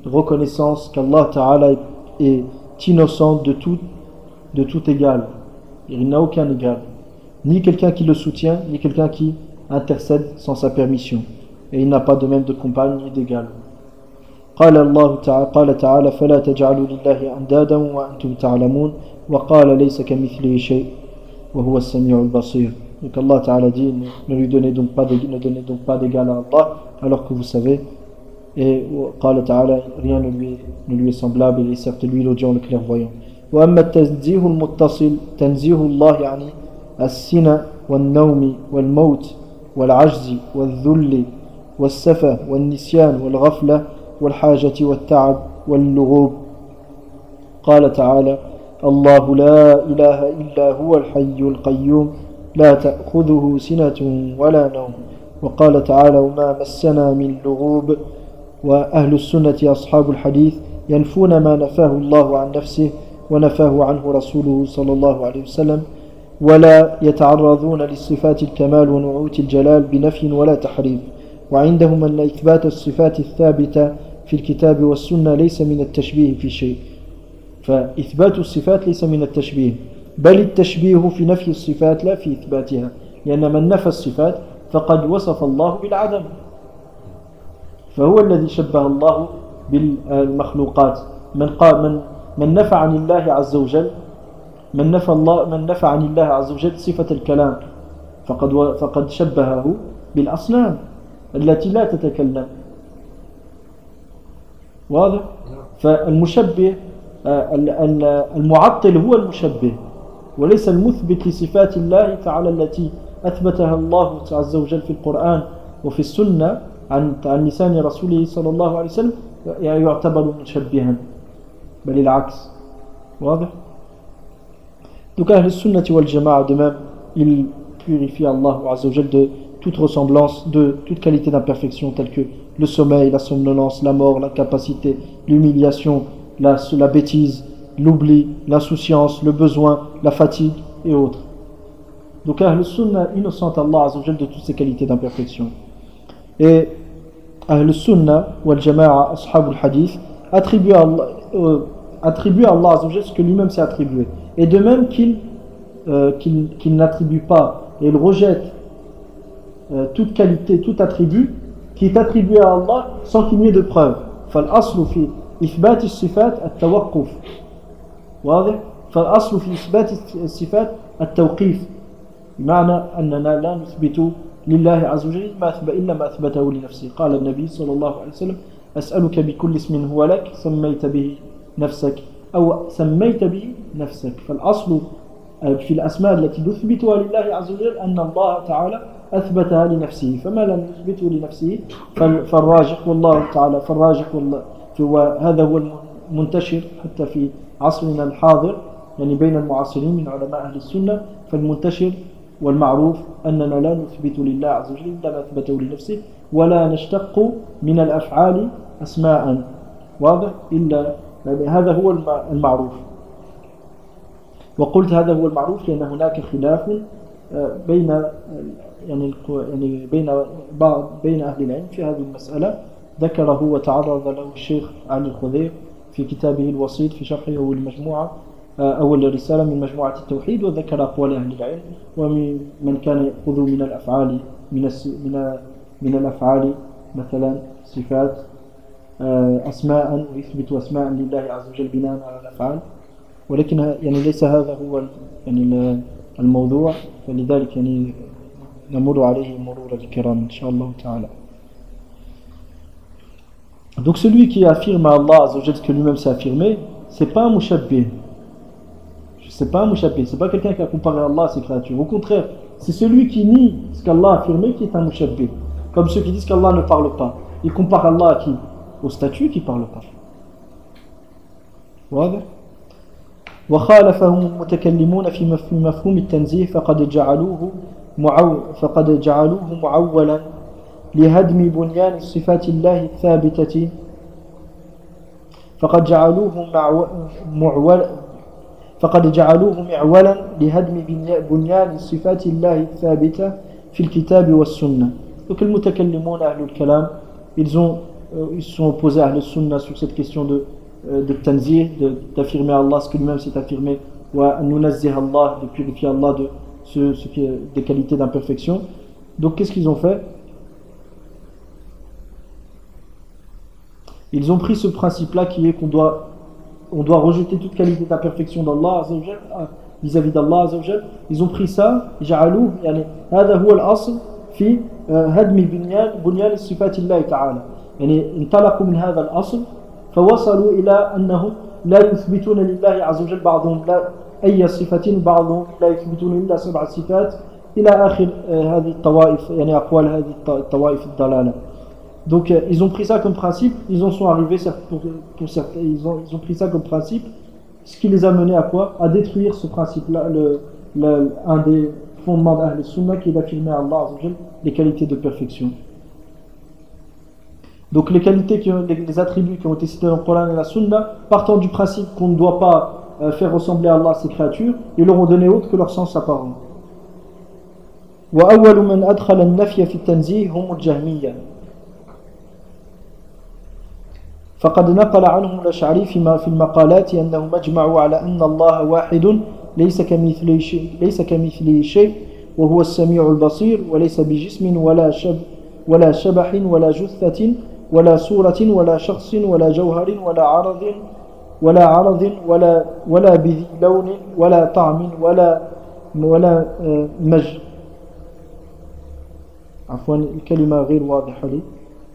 reconnaissance qu'Allah Ta'ala est innocent de tout, de tout égal. Il n'a aucun égal. Ni quelqu'un qui le soutient, ni quelqu'un qui intercède sans sa permission. Et il n'a pas de même de compagne ni d'égal. قال الله تعالى قال تعالى فلا تجعلوا لله أندادا وأنتم تعلمون وقال ليس كمثله شيء وهو السميع البصير. Donc Allah Ta'ala dit ne lui donnez donc pas ne donnez donc pas d'égal à Allah alors que vous savez. Et قال تعالى rien ne lui, ne lui est semblable, il est certes lui l'audient le clairvoyant. وأما التنزيه المتصل تنزيه الله يعني السنة والنوم والموت والعجز والذل والسفة والنسيان والغفلة والحاجة والتعب واللغوب. قال تعالى الله لا إله إلا هو الحي القيوم لا تأخذه سنة ولا نوم. وقال تعالى وما مسنا من لغوب. وأهل السنة أصحاب الحديث ينفون ما نفاه الله عن نفسه ونفاه عنه رسوله صلى الله عليه وسلم ولا يتعرضون لصفات الكمال ونعوت الجلال بنفي ولا تحريف. وعندهم أن إثبات الصفات الثابتة في الكتاب والسنة ليس من التشبيه في شيء. فإثبات الصفات ليس من التشبيه بل التشبيه في نفي الصفات لا في إثباتها لأن من نفى الصفات فقد وصف الله بالعدم فهو الذي شبه الله بالمخلوقات. من قال من من نفى عن الله عز وجل من نفى الله من نفى عن الله عز وجل صفة الكلام فقد فقد شبهه بالأصنام التي لا تتكلم. واضح؟ فالمشبه المعطل هو المشبه وليس المثبت لصفات الله تعالى التي أثبتها الله عز وجل في القرآن وفي السنة عن عن لسان رسوله صلى الله عليه وسلم يعتبر مشبها بل العكس. واضح؟ Donc Ahl al-Sunnah wal Jama'a de même il purifie Allah Azza wa Jal de toute ressemblance, de toute qualité d'imperfection telle que le sommeil, la somnolence, la mort, l'incapacité, l'humiliation, la, la bêtise, l'oubli, l'insouciance, le besoin, la fatigue et autres. Donc Ahl al-Sunnah innocente Allah Azza wa Jal de toutes ces qualités d'imperfection. Et Ahl al-Sunnah wal Jama'a, Ashab al-Hadith, attribue à Allah, euh, attribue à Allah Azza wa Jal ce que lui-même s'est attribué. Et de même qu'il euh, qu'il, qu'il n'attribue pas et il rejette euh, toute qualité, tout attribut qui est attribué à Allah sans qu'il n'y ait de preuve. فالأصل في إثبات الصفات التوقف. واضح؟ فالأصل في إثبات الصفات التوقيف. بمعنى أننا لا نثبت لله عز وجل ما أثبت إلا ما أثبته لنفسه. قال النبي صلى الله عليه وسلم أسألك بكل اسم هو لك سميت به نفسك أو سميت به نفسك. فالأصل في الأسماء التي نثبتها لله عز وجل أن الله تعالى أثبتها لنفسه فما لم يثبته لنفسه فالراجح والله تعالى فالراجح والله وهذا هو المنتشر حتى في عصرنا الحاضر يعني بين المعاصرين من علماء أهل السنة. فالمنتشر والمعروف أننا لا نثبت لله عز وجل إلا ما أثبته لنفسه ولا نشتق من الأفعال أسماء. واضح؟ إلا هذا هو المعروف. وقلت هذا هو المعروف لأن هناك خلاف بين يعني يعني بين بعض بين أهل العلم في هذه المسألة ذكره وتعرض له الشيخ علي الخضير في كتابه الوسيط في شرحه المجموعة أو الرسالة من مجموعة التوحيد وذكر أقوال أهل العلم ومن كان يأخذ من الأفعال من من من الأفعال مثلا صفات أسماء ويثبت أسماء لله عز وجل بناء على الأفعال ولكن يعني ليس هذا هو يعني الموضوع فلذلك يعني نمر عليه مرور الكرام إن شاء الله تعالى. Donc celui qui affirme à Allah Azza wa Jal ce que lui-même s'est affirmé, c'est pas un mushabbih. C'est pas un mushabbih, c'est pas quelqu'un qui a comparé Allah à ses créatures. Au contraire, c'est celui qui nie ce qu'Allah a affirmé qui est un mushabbih. Comme ceux qui disent qu'Allah ne parle pas. Ils comparent Allah à qui? Au statut qui ne parle pas. واضح؟ وخالفهم المتكلمون في مفهوم التنزيه فقد جعلوه معو فقد جعلوه معولا لهدم بنيان صفات الله الثابتة فقد جعلوه معول فقد جعلوه معولا لهدم بنيان صفات الله الثابتة في الكتاب والسنة. Donc المتكلمون أهل الكلام ils ont euh, ils sont opposés à Ahl-Sunnah sur cette question de, euh, de tanzih, de, d'affirmer Allah ce que lui-même s'est affirmé, ou à nunazzih Allah, de purifier Allah de ce, ce qui est des qualités d'imperfection. Donc qu'est-ce qu'ils ont fait? Ils ont pris ce principe-là qui est qu'on doit, on doit rejeter toute qualité d'imperfection d'Allah Azza wa Jal, vis-à-vis d'Allah Azza wa Jal. Ils ont pris ça, جعلوه يعني هذا هو الأصل في هدم بنيان بنيان صفات الله تعالى. يعني انطلقوا من هذا الأصل فوصلوا إلى أنهم لا يثبتون لله عز وجل بعضهم لا أي صفة بعضهم لا يثبتون إلا سبع صفات إلى آخر هذه الطوائف يعني أقوال هذه الطوائف الضلالة. Donc euh, ils ont pris ça comme principe, ils en sont arrivés pour, pour certains, ils ont, ils ont pris ça comme principe, ce qui les a menés à quoi? À détruire ce principe-là, le, le, un des fondements d'Ahl Sunnah qui est d'affirmer à Allah les qualités de perfection. Donc les qualités, qui ont, les, les attributs qui ont été cités dans le Coran et la Sunna, partant du principe qu'on ne doit pas euh, faire ressembler à Allah ses créatures, ils leur ont donné autre que leur sens apparent. وأول من أدخل النفي في التنزيه هم الجهمية. فقد نقل عنهم الأشعري فيما في المقالات أنهم أجمعوا على أن الله واحد ليس كمثله شيء ليس كمثله شيء وهو السميع البصير وليس بجسم ولا شب ولا شبح ولا جثة ولا صورة ولا شخص ولا جوهر ولا عرض ولا عرض ولا ولا بذي لون ولا طعم ولا ولا مج. عفوا الكلمة غير واضحة لي.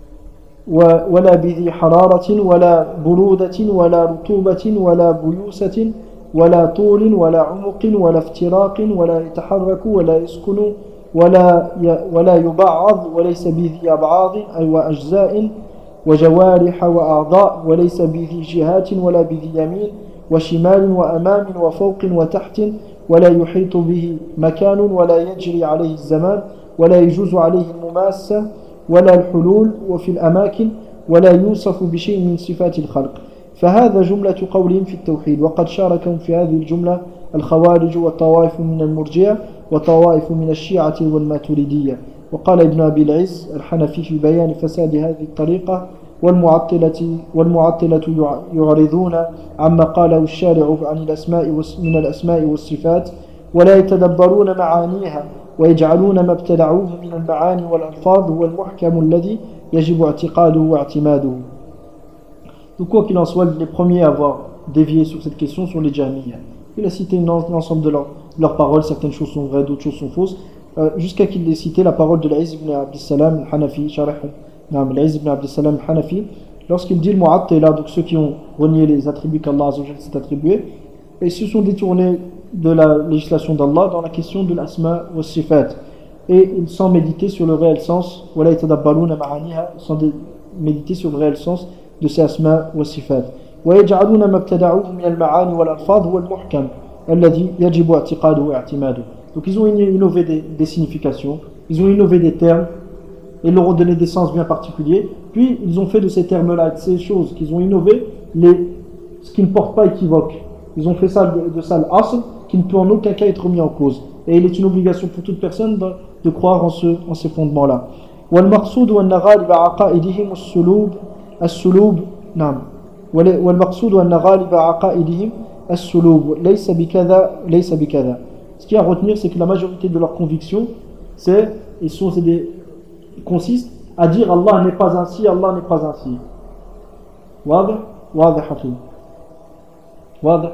ولا بذي حرارة ولا برودة ولا رطوبة ولا بيوسة ولا طول ولا عمق ولا افتراق ولا يتحرك ولا يسكن ولا ولا يبعض وليس بذي أبعاض أي وأجزاء وجوارح وأعضاء وليس بذي جهات ولا بذي يمين وشمال وأمام وفوق وتحت ولا يحيط به مكان ولا يجري عليه الزمان ولا يجوز عليه المماسة ولا الحلول وفي الأماكن ولا يوصف بشيء من صفات الخلق. فهذا جملة قولهم في التوحيد وقد شاركهم في هذه الجملة الخوارج وطوائف من المرجئة وطوائف من الشيعة والماتريدية. وقال ابن أبي العز الحنفي في بيان فساد هذه الطريقة والمعطلة والمعطلة يعرضون عما قاله الشارع عن الأسماء من الأسماء والصفات ولا يتدبرون معانيها ويجعلون ما ابتدعوه من المعاني والألفاظ هو المحكم الذي يجب اعتقاده واعتماده. Donc quoi qu'il en soit, les premiers à avoir dévié sur cette question sont les Jahmiyyah. Il a cité l'ensemble de leurs leur paroles, certaines choses sont vraies, d'autres choses sont fausses, euh, jusqu'à qu'il ait cité la parole de l'Aïz ibn Abdissalam al-Hanafi, Sharih, non, l'Aïz ibn Abdissalam al-Hanafi, lorsqu'il dit le Mu'attila, donc ceux qui ont renié les attributs qu'Allah s'est attribués, et se sont détournés de la législation d'Allah dans la question de l'asma wa sifat, et ils sans méditer sur le réel sens, sans méditer sur le réel sens de ces asma wa sifat. ويجعلون ما ابتدعوه من المعاني والألفاظ هو المحكم الذي يجب اعتقاده واعتماده. Donc ils ont innové des, des significations, ils ont innové des termes, et leur ont donné des sens bien particuliers, puis ils ont fait de ces termes-là, de ces choses qu'ils ont innové, les, ce qui ne porte pas équivoque. Ils ont fait ça de, de ça l'asl, qui ne peut en aucun cas être mis en cause. Et il est une obligation pour toute personne de, de croire en, ce, en ces fondements-là. والمقصود أن غالب عقائدهم السلوب السلوب نعم والمقصود أن غالب عقائدهم السلوب ليس بكذا ليس بكذا. Ce qu'il y a à retenir, c'est que la majorité de leurs convictions, c'est, ils sont, c'est des, consiste à dire Allah n'est pas ainsi, Allah n'est pas ainsi. واضح واضح أخي واضح.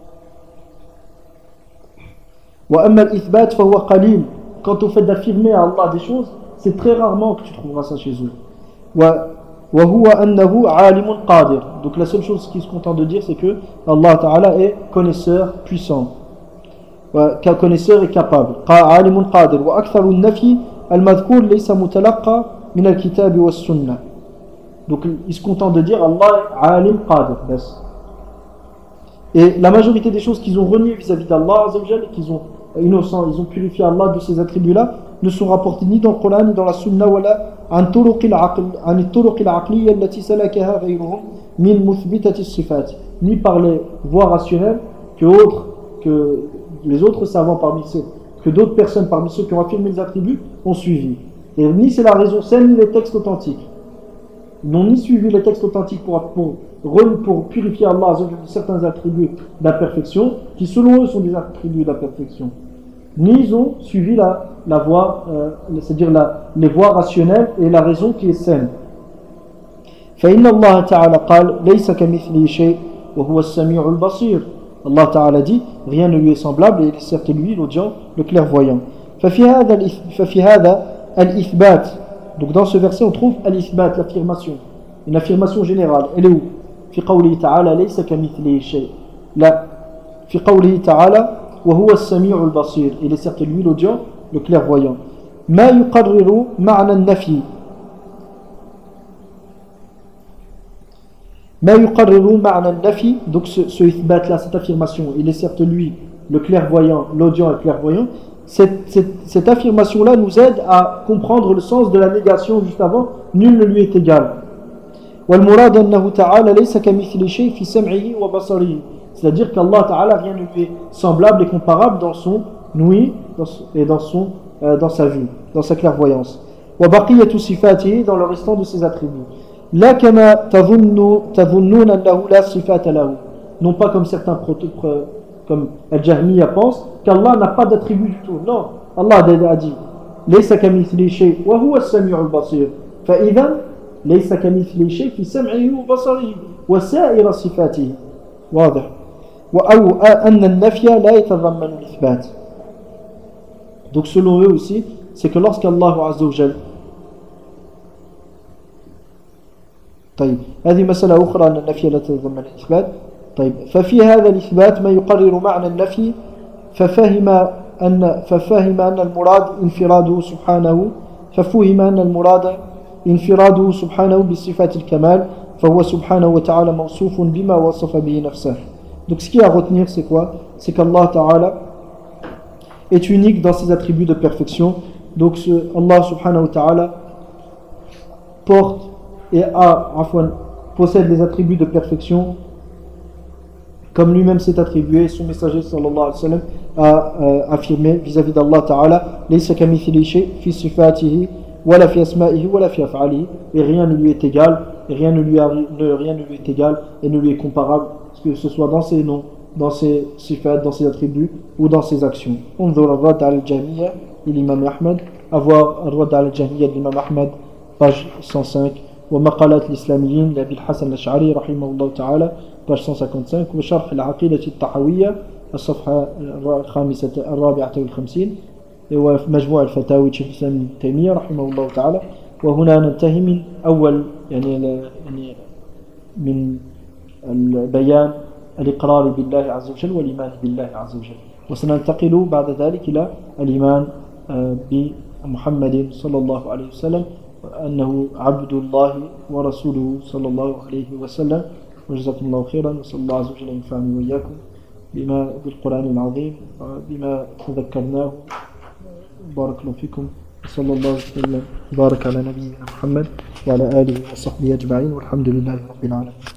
وأما الإثبات فهو قليل. Quant au fait d'affirmer à Allah des choses, c'est très rarement que tu trouveras ça chez eux. وهو أنه عالم قادر. Donc la seule chose qu'ils se contentent de dire, c'est que Allah Ta'ala est connaisseur puissant, connaisseur et capable. عالم قادر. وأكثر النفي المذكور ليس متلقى من الكتاب والسنة. Donc ils se contentent de dire Allah est عالم قادر. Et la majorité des choses qu'ils ont reniées vis-à-vis d'Allah Azzawajal, qu'ils ont innocent, ils ont purifié Allah de ces attributs-là, ne sont rapportés ni dans le Coran ni dans la Sunna wala عن طرق العقل عن الطرق العقلية التي سلكها غيرهم من مثبتة الصفات, ni par les voies rationnelles que autres que les autres savants parmi ceux que d'autres personnes parmi ceux qui ont affirmé les attributs ont suivi. Et ni c'est la raison saine ni les textes authentiques. Ils n'ont ni suivi les textes authentiques pour, pour, pour purifier Allah de certains attributs d'imperfection, qui selon eux sont des attributs d'imperfection, ni ils ont suivi la, la voie, euh, c'est-à-dire la, les voies rationnelles et la raison qui est saine. فإن الله تعالى قال ليس كمثله شيء وهو السميع البصير. Allah Ta'ala dit rien ne lui est semblable et il est certes lui l'audient, le clairvoyant. ففي هذا ففي هذا الإثبات. Donc dans ce verset on trouve al-ithbat, l'affirmation, une affirmation générale. Elle est où? في قوله تعالى ليس كمثله شيء. Là, في قوله تعالى وهو السميع البصير. Il est certes lui l'audient, le clairvoyant. ما يقرر معنى النفي. ما يقرر معنى النفي. Donc ce, ce ithbat là, cette affirmation, il est certes lui le clairvoyant, l'audient et le clairvoyant. Cette, cette, cette affirmation là nous aide à comprendre le sens de la négation juste avant, nul ne lui est égal. والمراد أنه تعالى ليس كمثله شيء في سمعه وبصره. C'est-à-dire qu'Allah Ta'ala rien ne lui est semblable et comparable dans son ouïe et dans, son, euh, dans sa vue, dans sa clairvoyance. وبقية صفاته, dans le restant de ses attributs. لا كما تظن تظنون أنه لا صفات له. Non pas comme certains prototypes, comme Al-Jahmiya pense qu'Allah n'a pas d'attribut du tout. Non, Allah a dit ليس كمثله شيء وهو السميع البصير. فإذا ليس كمثله شيء في سمعه وبصره وسائر صفاته. واضح. أو أن النفي لا يتضمن الإثبات. Donc selon eux aussi, c'est que lorsqu'Allah Azza wa Jal طيب هذه مسألة أخرى أن النفي لا يتضمن الإثبات. طيب ففي هذا الإثبات ما يقرر معنى النفي ففهم أن ففهم أن المراد انفراده سبحانه ففهم أن المراد انفراده سبحانه بصفات الكمال فهو سبحانه وتعالى موصوف بما وصف به نفسه. Donc ce qui est à retenir c'est quoi? C'est qu'Allah Ta'ala est unique dans ses attributs de perfection. Donc ce, Allah Subhanahu wa Ta'ala porte et a, afwan, possède les attributs de perfection comme lui-même s'est attribué. Son messager sallallahu alayhi wa sallam a euh, affirmé vis-à-vis d'Allah Ta'ala laysa kamithlihi shay fi sifatihi wala fi asma'ihi wala fi af'alihi. Et rien ne lui est égal, et rien ne lui, arri- ne, rien ne lui est égal et ne lui est comparable, que ce soit dans ses noms, dans ses sifat, dans ses attributs ou dans ses actions. Unzur al-Rad al-Jahmiyya de l'imam Ahmed, avoir al-Rad al-Jahmiyya de l'imam Ahmed, page cent cinq. ومقالات الإسلاميين لأبي الحسن الأشعري رحمه الله تعالى page cent cinquante-cinq. وشرح العقيدة الطحوية الصفحة الخامسة الرابعة والخمسين. ومجموع الفتاوي شيخ الإسلام ابن تيمية رحمه الله تعالى. وهنا ننتهي من أول يعني يعني من البيان الإقرار بالله عز وجل والإيمان بالله عز وجل. وسننتقل بعد ذلك إلى الإيمان بمحمد صلى الله عليه وسلم أنه عبد الله ورسوله صلى الله عليه وسلم. وجزاكم الله خيرا وصلى الله عز وجل ينفعني وإياكم بما بالقرآن العظيم بما تذكرناه. بارك الله فيكم صلى الله وسلم بارك على نبينا محمد وعلى آله وصحبه أجمعين والحمد لله رب العالمين.